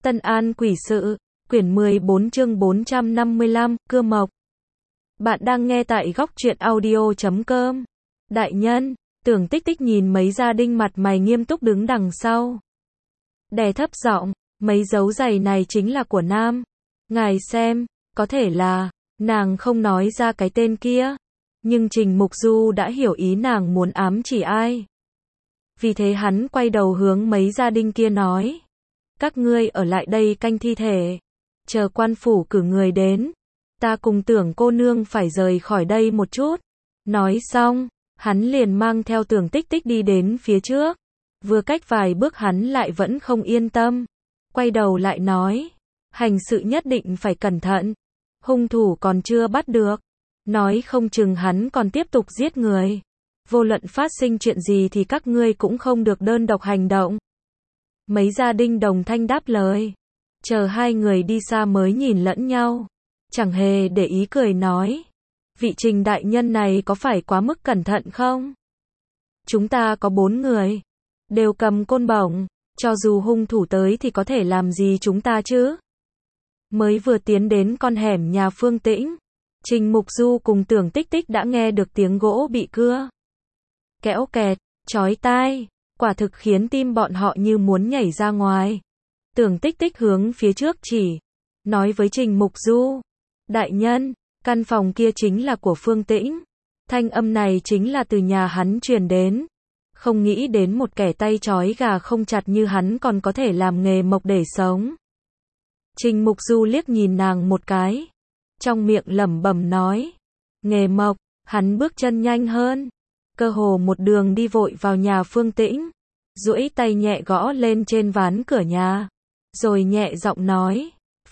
Tân An Quỷ Sự, quyển 14 chương 455, Cưa Mộc. Bạn đang nghe tại góc truyện audio.com. Đại nhân, Tưởng Tích Tích nhìn mấy gia đình mặt mày nghiêm túc đứng đằng sau. Đè thấp giọng, mấy dấu giày này chính là của Nam. Ngài xem, có thể là, nàng không nói ra cái tên kia. Nhưng Trình Mục Du đã hiểu ý nàng muốn ám chỉ ai. Vì thế hắn quay đầu hướng mấy gia đình kia nói. Các ngươi ở lại đây canh thi thể. Chờ quan phủ cử người đến. Ta cùng Tưởng cô nương phải rời khỏi đây một chút. Nói xong, hắn liền mang theo Tưởng Tích Tích đi đến phía trước. Vừa cách vài bước hắn lại vẫn không yên tâm. Quay đầu lại nói. Hành sự nhất định phải cẩn thận. Hung thủ còn chưa bắt được. Nói không chừng hắn còn tiếp tục giết người. Vô luận phát sinh chuyện gì thì các ngươi cũng không được đơn độc hành động. Mấy gia đình đồng thanh đáp lời. Chờ hai người đi xa mới nhìn lẫn nhau. Chẳng hề để ý cười nói. Vị Trình đại nhân này có phải quá mức cẩn thận không? Chúng ta có 4 người. Đều cầm côn bổng. Cho dù hung thủ tới thì có thể làm gì chúng ta chứ? Mới vừa tiến đến con hẻm nhà Phương Tĩnh. Trình Mục Du cùng Tưởng Tích Tích đã nghe được tiếng gỗ bị cưa. Kéo kẹt, chói tai. Quả thực khiến tim bọn họ như muốn nhảy ra ngoài. Tưởng Tích Tích hướng phía trước chỉ. Nói với Trình Mục Du. Đại nhân, căn phòng kia chính là của Phương Tĩnh. Thanh âm này chính là từ nhà hắn truyền đến. Không nghĩ đến một kẻ tay trói gà không chặt như hắn còn có thể làm nghề mộc để sống. Trình Mục Du liếc nhìn nàng một cái. Trong miệng lẩm bẩm nói. Nghề mộc, hắn bước chân nhanh hơn. Cơ hồ một đường đi vội vào nhà Phương Tĩnh. Duỗi tay nhẹ gõ lên trên ván cửa nhà. Rồi nhẹ giọng nói.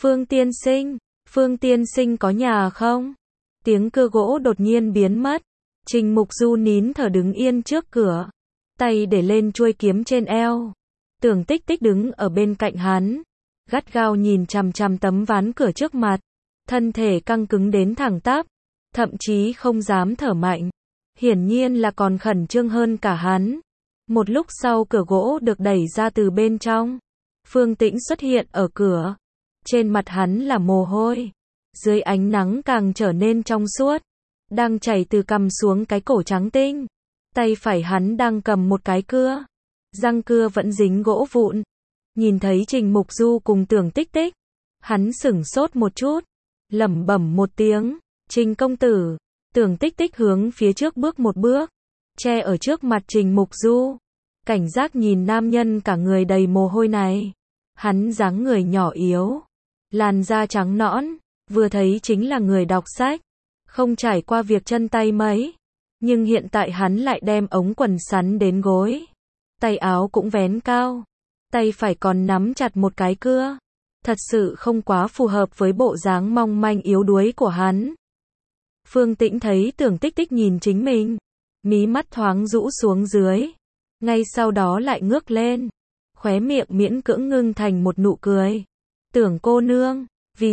Phương tiên sinh có nhà không? Tiếng cưa gỗ đột nhiên biến mất. Trình Mục Du nín thở đứng yên trước cửa. Tay để lên chuôi kiếm trên eo. Tưởng Tích Tích đứng ở bên cạnh hắn. Gắt gao nhìn chằm chằm tấm ván cửa trước mặt. Thân thể căng cứng đến thẳng tắp. Thậm chí không dám thở mạnh. Hiển nhiên là còn khẩn trương hơn cả hắn. Một lúc sau cửa gỗ được đẩy ra từ bên trong. Phương Tĩnh xuất hiện ở cửa. Trên mặt hắn là mồ hôi. Dưới ánh nắng càng trở nên trong suốt. Đang chảy từ cằm xuống cái cổ trắng tinh. Tay phải hắn đang cầm một cái cưa. Răng cưa vẫn dính gỗ vụn. Nhìn thấy Trình Mục Du cùng Tưởng Tích Tích. Hắn sửng sốt một chút. Lẩm bẩm một tiếng. Trình công tử. Tưởng Tích Tích hướng phía trước bước một bước. Che ở trước mặt Trình Mục Du. Cảnh giác nhìn nam nhân cả người đầy mồ hôi này. Hắn dáng người nhỏ yếu. Làn da trắng nõn. Vừa thấy chính là người đọc sách. Không trải qua việc chân tay mấy. Nhưng hiện tại hắn lại đem ống quần sắn đến gối. Tay áo cũng vén cao. Tay phải còn nắm chặt một cái cưa. Thật sự không quá phù hợp với bộ dáng mong manh yếu đuối của hắn. Phương Tĩnh thấy Tưởng Tích Tích nhìn chính mình. Mí mắt thoáng rũ xuống dưới. Ngay sau đó lại ngước lên. Khóe miệng miễn cưỡng ngưng thành một nụ cười. Tưởng cô nương,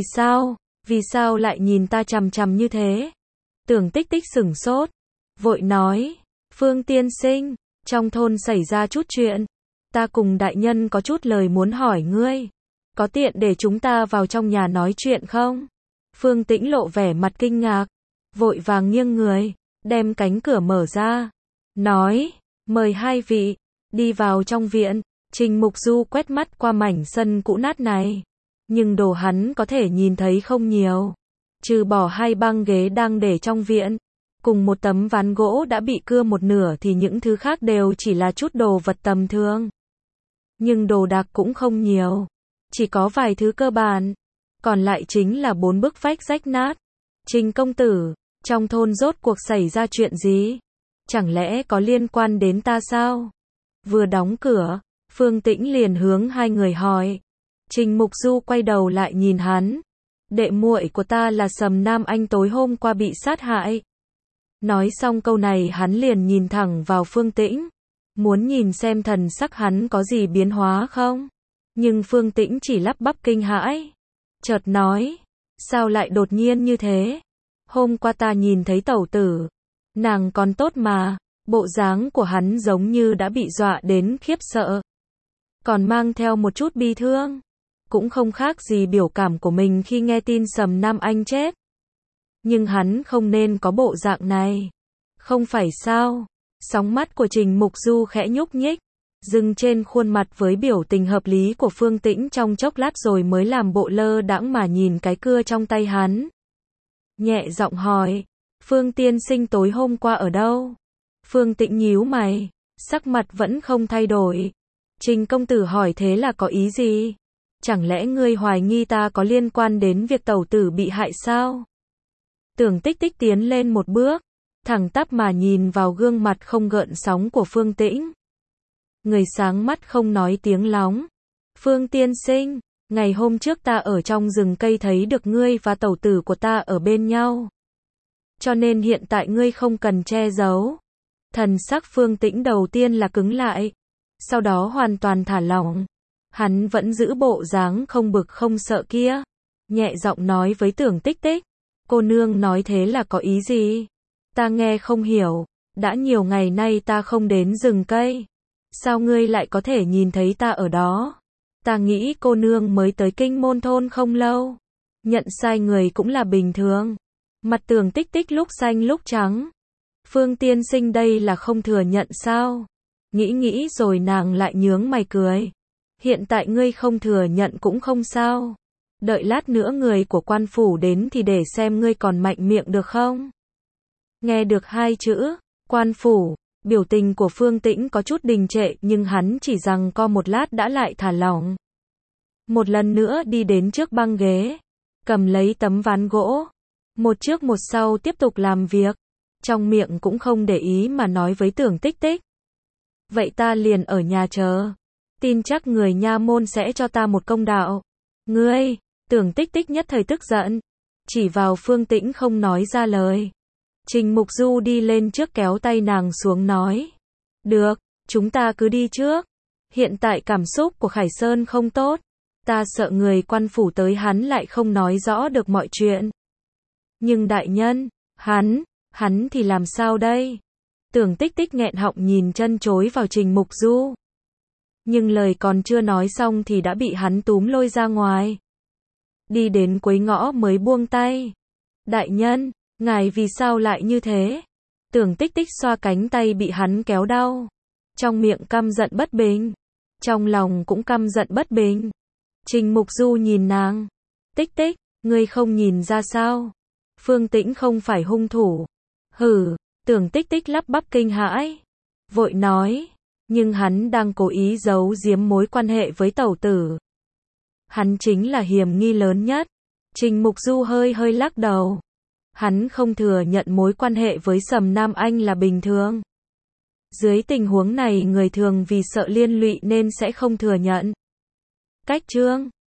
vì sao lại nhìn ta chằm chằm như thế? Tưởng Tích Tích sửng sốt. Vội nói, Phương tiên sinh, trong thôn xảy ra chút chuyện. Ta cùng đại nhân có chút lời muốn hỏi ngươi. Có tiện để chúng ta vào trong nhà nói chuyện không? Phương Tĩnh lộ vẻ mặt kinh ngạc. Vội vàng nghiêng người, đem cánh cửa mở ra. Nói, mời hai vị, đi vào trong viện. Trình Mục Du quét mắt qua mảnh sân cũ nát này. Nhưng đồ hắn có thể nhìn thấy không nhiều. Trừ bỏ 2 băng ghế đang để trong viện. Cùng một tấm ván gỗ đã bị cưa một nửa thì những thứ khác đều chỉ là chút đồ vật tầm thường. Nhưng đồ đạc cũng không nhiều. Chỉ có vài thứ cơ bản. Còn lại chính là 4 bức vách rách nát. Trình công tử, trong thôn rốt cuộc xảy ra chuyện gì? Chẳng lẽ có liên quan đến ta sao? Vừa đóng cửa, Phương Tĩnh liền hướng hai người hỏi. Trình Mục Du quay đầu lại nhìn hắn. Đệ muội của ta là Sầm Nam Anh tối hôm qua bị sát hại. Nói xong câu này hắn liền nhìn thẳng vào Phương Tĩnh. Muốn nhìn xem thần sắc hắn có gì biến hóa không? Nhưng Phương Tĩnh chỉ lắp bắp kinh hãi. Chợt nói. Sao lại đột nhiên như thế? Hôm qua ta nhìn thấy tẩu tử. Nàng còn tốt mà. Bộ dáng của hắn giống như đã bị dọa đến khiếp sợ. Còn mang theo một chút bi thương. cũng không khác gì biểu cảm của mình khi nghe tin Sầm Nam Anh chết. Nhưng hắn không nên có bộ dạng này. Không phải sao? Sóng mắt của Trình Mục Du khẽ nhúc nhích, dừng trên khuôn mặt với biểu tình hợp lý của Phương Tĩnh trong chốc lát rồi mới làm bộ lơ đãng mà nhìn cái cưa trong tay hắn. Nhẹ giọng hỏi, Phương tiên sinh tối hôm qua ở đâu? Phương Tĩnh nhíu mày, sắc mặt vẫn không thay đổi. Trình công tử hỏi thế là có ý gì? Chẳng lẽ ngươi hoài nghi ta có liên quan đến việc tẩu tử bị hại sao? Tưởng Tích Tích tiến lên một bước, thẳng tắp mà nhìn vào gương mặt không gợn sóng của Phương Tĩnh. Người sáng mắt không nói tiếng lóng. Phương tiên sinh, ngày hôm trước ta ở trong rừng cây thấy được ngươi và tẩu tử của ta ở bên nhau. Cho nên hiện tại ngươi không cần che giấu. Thần sắc Phương Tĩnh đầu tiên là cứng lại, sau đó hoàn toàn thả lỏng. Hắn vẫn giữ bộ dáng không bực không sợ kia, nhẹ giọng nói với Tưởng Tích Tích, cô nương nói thế là có ý gì? Ta nghe không hiểu, đã nhiều ngày nay ta không đến rừng cây, sao ngươi lại có thể nhìn thấy ta ở đó? Ta nghĩ cô nương mới tới Kinh Môn thôn không lâu, nhận sai người cũng là bình thường. Mặt Tưởng Tích Tích lúc xanh lúc trắng. Phương tiên sinh đây là không thừa nhận sao? Nghĩ rồi nàng lại nhướng mày cười. Hiện tại ngươi không thừa nhận cũng không sao. Đợi lát nữa người của quan phủ đến thì để xem ngươi còn mạnh miệng được không? Nghe được hai chữ, quan phủ, biểu tình của Phương Tĩnh có chút đình trệ nhưng hắn chỉ giằng co một lát đã lại thả lỏng. Một lần nữa đi đến trước băng ghế, cầm lấy tấm ván gỗ, một trước một sau tiếp tục làm việc, trong miệng cũng không để ý mà nói với Tưởng Tích Tích. Vậy ta liền ở nhà chờ, tin chắc người nha môn sẽ cho ta một công đạo. Ngươi, Tưởng Tích Tích nhất thời tức giận, chỉ vào Phương Tĩnh không nói ra lời. Trình Mục Du đi lên trước kéo tay nàng xuống nói. Được, chúng ta cứ đi trước. Hiện tại cảm xúc của Khải Sơn không tốt. Ta sợ người quan phủ tới hắn lại không nói rõ được mọi chuyện. Nhưng đại nhân, hắn thì làm sao đây? Tưởng Tích Tích nghẹn họng nhìn chân chối vào Trình Mục Du. Nhưng lời còn chưa nói xong thì đã bị hắn túm lôi ra ngoài. Đi đến cuối ngõ mới buông tay. Đại nhân, ngài vì sao lại như thế? Tưởng Tích Tích xoa cánh tay bị hắn kéo đau. Trong miệng căm giận bất bình. Trong lòng cũng căm giận bất bình. Trình Mục Du nhìn nàng. Tích Tích, ngươi không nhìn ra sao? Phương Tĩnh không phải hung thủ. Hử, Tưởng Tích Tích lắp bắp kinh hãi. Vội nói, nhưng hắn đang cố ý giấu giếm mối quan hệ với tẩu tử. Hắn chính là hiểm nghi lớn nhất. Trình Mục Du hơi lắc đầu. Hắn không thừa nhận mối quan hệ với Sầm Nam Anh là bình thường. Dưới tình huống này người thường vì sợ liên lụy nên sẽ không thừa nhận. Cách chương